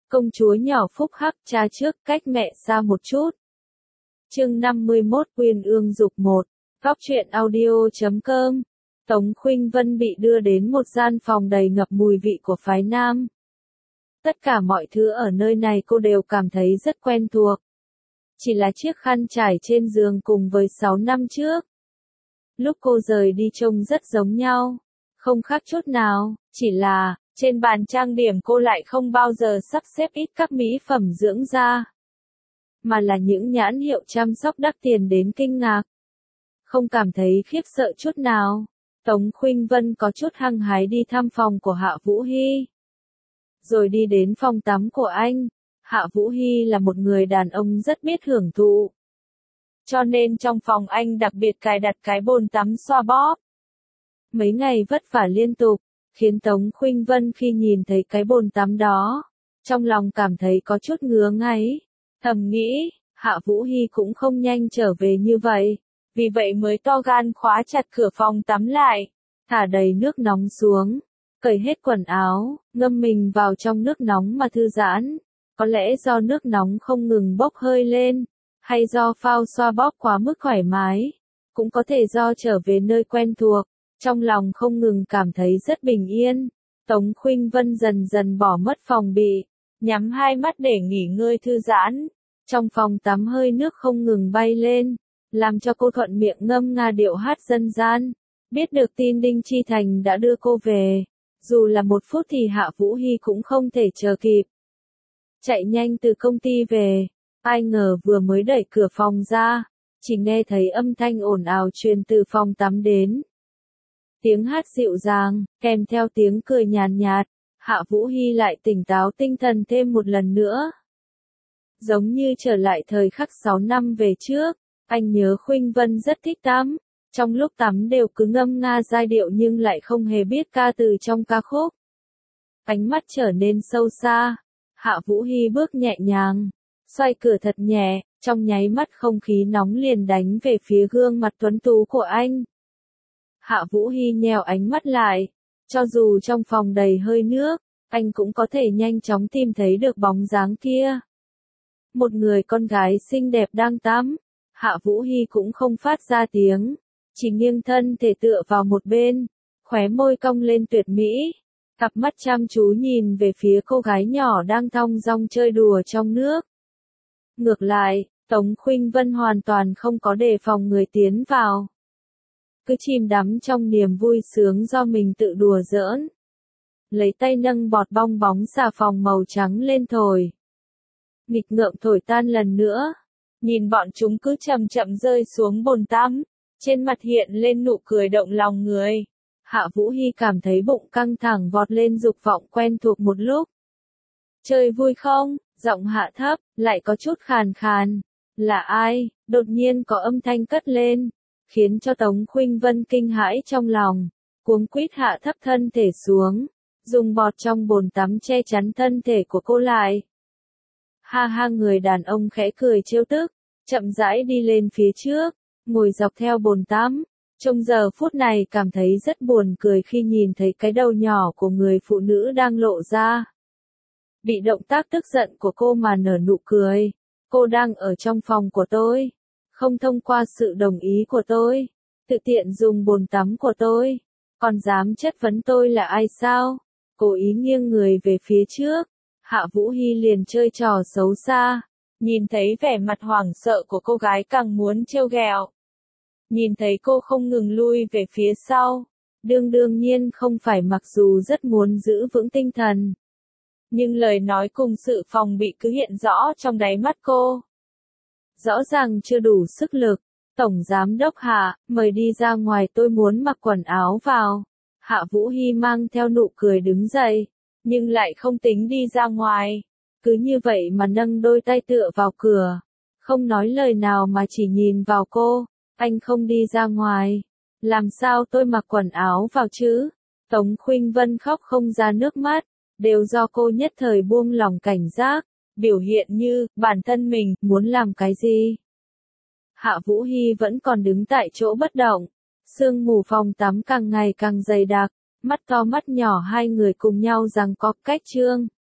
Công chúa nhỏ phúc hắc cha trước cách mẹ xa một chút. Chương 51 Uyên ương dục 1. Góc truyện audio.com. Tống Khuynh Vân bị đưa đến một gian phòng đầy ngập mùi vị của phái nam. Tất cả mọi thứ ở nơi này cô đều cảm thấy rất quen thuộc. Chỉ là chiếc khăn trải trên giường cùng với 6 năm trước. Lúc cô rời đi trông rất giống nhau, không khác chút nào, chỉ là, trên bàn trang điểm cô lại không bao giờ sắp xếp ít các mỹ phẩm dưỡng da, mà là những nhãn hiệu chăm sóc đắt tiền đến kinh ngạc. Không cảm thấy khiếp sợ chút nào, Tống Khuynh Vân có chút hăng hái đi thăm phòng của Hạ Vũ Hy. Rồi đi đến phòng tắm của anh. Hạ Vũ Hy là một người đàn ông rất biết hưởng thụ. Cho nên trong phòng anh đặc biệt cài đặt cái bồn tắm xoa bóp. Mấy ngày vất vả liên tục, khiến Tống Khuynh Vân khi nhìn thấy cái bồn tắm đó, trong lòng cảm thấy có chút ngứa ngáy. Thầm nghĩ, Hạ Vũ Hy cũng không nhanh trở về như vậy, vì vậy mới to gan khóa chặt cửa phòng tắm lại, thả đầy nước nóng xuống, cởi hết quần áo, ngâm mình vào trong nước nóng mà thư giãn. Có lẽ do nước nóng không ngừng bốc hơi lên, hay do phao xoa bóp quá mức thoải mái, cũng có thể do trở về nơi quen thuộc, trong lòng không ngừng cảm thấy rất bình yên. Tống Khuynh Vân dần dần bỏ mất phòng bị, nhắm hai mắt để nghỉ ngơi thư giãn. Trong phòng tắm hơi nước không ngừng bay lên, làm cho cô thuận miệng ngâm nga điệu hát dân gian. Biết được tin Đinh Chi Thành đã đưa cô về, dù là một phút thì Hạ Vũ Hy cũng không thể chờ kịp. Chạy nhanh từ công ty về, ai ngờ vừa mới đẩy cửa phòng ra, chỉ nghe thấy âm thanh ồn ào truyền từ phòng tắm đến. Tiếng hát dịu dàng, kèm theo tiếng cười nhàn nhạt, Hạ Vũ Hy lại tỉnh táo tinh thần thêm một lần nữa. Giống như trở lại thời khắc 6 năm về trước, anh nhớ Khuynh Vân rất thích tắm, trong lúc tắm đều cứ ngâm nga giai điệu nhưng lại không hề biết ca từ trong ca khúc. Ánh mắt trở nên sâu xa. Hạ Vũ Hy bước nhẹ nhàng, xoay cửa thật nhẹ, trong nháy mắt không khí nóng liền đánh về phía gương mặt tuấn tú của anh. Hạ Vũ Hy nheo ánh mắt lại, cho dù trong phòng đầy hơi nước, anh cũng có thể nhanh chóng tìm thấy được bóng dáng kia. Một người con gái xinh đẹp đang tắm, Hạ Vũ Hy cũng không phát ra tiếng, chỉ nghiêng thân thể tựa vào một bên, khóe môi cong lên tuyệt mỹ. Cặp mắt chăm chú nhìn về phía cô gái nhỏ đang thong dong chơi đùa trong nước. Ngược lại, Tống Khuynh Vân hoàn toàn không có đề phòng người tiến vào. Cứ chìm đắm trong niềm vui sướng do mình tự đùa giỡn. Lấy tay nâng bọt bong bóng xà phòng màu trắng lên thổi. Nghịch ngợm thổi tan lần nữa. Nhìn bọn chúng cứ chậm chậm rơi xuống bồn tắm. Trên mặt hiện lên nụ cười động lòng người. Hạ Vũ Hy cảm thấy bụng căng thẳng vọt lên dục vọng quen thuộc một lúc. Chơi vui không? Giọng hạ thấp, lại có chút khàn khàn. Là ai? Đột nhiên có âm thanh cất lên, khiến cho Tống Khuynh Vân kinh hãi trong lòng, cuống quýt hạ thấp thân thể xuống, dùng bọt trong bồn tắm che chắn thân thể của cô lại. Ha ha, người đàn ông khẽ cười trêu tức, chậm rãi đi lên phía trước, ngồi dọc theo bồn tắm. Trong giờ phút này cảm thấy rất buồn cười khi nhìn thấy cái đầu nhỏ của người phụ nữ đang lộ ra. Bị động tác tức giận của cô mà nở nụ cười. Cô đang ở trong phòng của tôi, không thông qua sự đồng ý của tôi, tự tiện dùng bồn tắm của tôi, còn dám chất vấn tôi là ai sao? Cố ý nghiêng người về phía trước, Hạ Vũ Hy liền chơi trò xấu xa, nhìn thấy vẻ mặt hoảng sợ của cô gái càng muốn trêu ghẹo. Nhìn thấy cô không ngừng lui về phía sau, đương nhiên không phải mặc dù rất muốn giữ vững tinh thần. Nhưng lời nói cùng sự phòng bị cứ hiện rõ trong đáy mắt cô. Rõ ràng chưa đủ sức lực. Tổng giám đốc Hạ, mời đi ra ngoài, tôi muốn mặc quần áo vào. Hạ Vũ Hy mang theo nụ cười đứng dậy, nhưng lại không tính đi ra ngoài. Cứ như vậy mà nâng đôi tay tựa vào cửa, không nói lời nào mà chỉ nhìn vào cô. Anh không đi ra ngoài, làm sao tôi mặc quần áo vào chứ? Tống Khuynh Vân khóc không ra nước mắt, đều do cô nhất thời buông lỏng cảnh giác, biểu hiện như bản thân mình muốn làm cái gì. Hạ Vũ Hy vẫn còn đứng tại chỗ bất động, sương mù phòng tắm càng ngày càng dày đặc, mắt to mắt nhỏ hai người cùng nhau giằng co cách trương.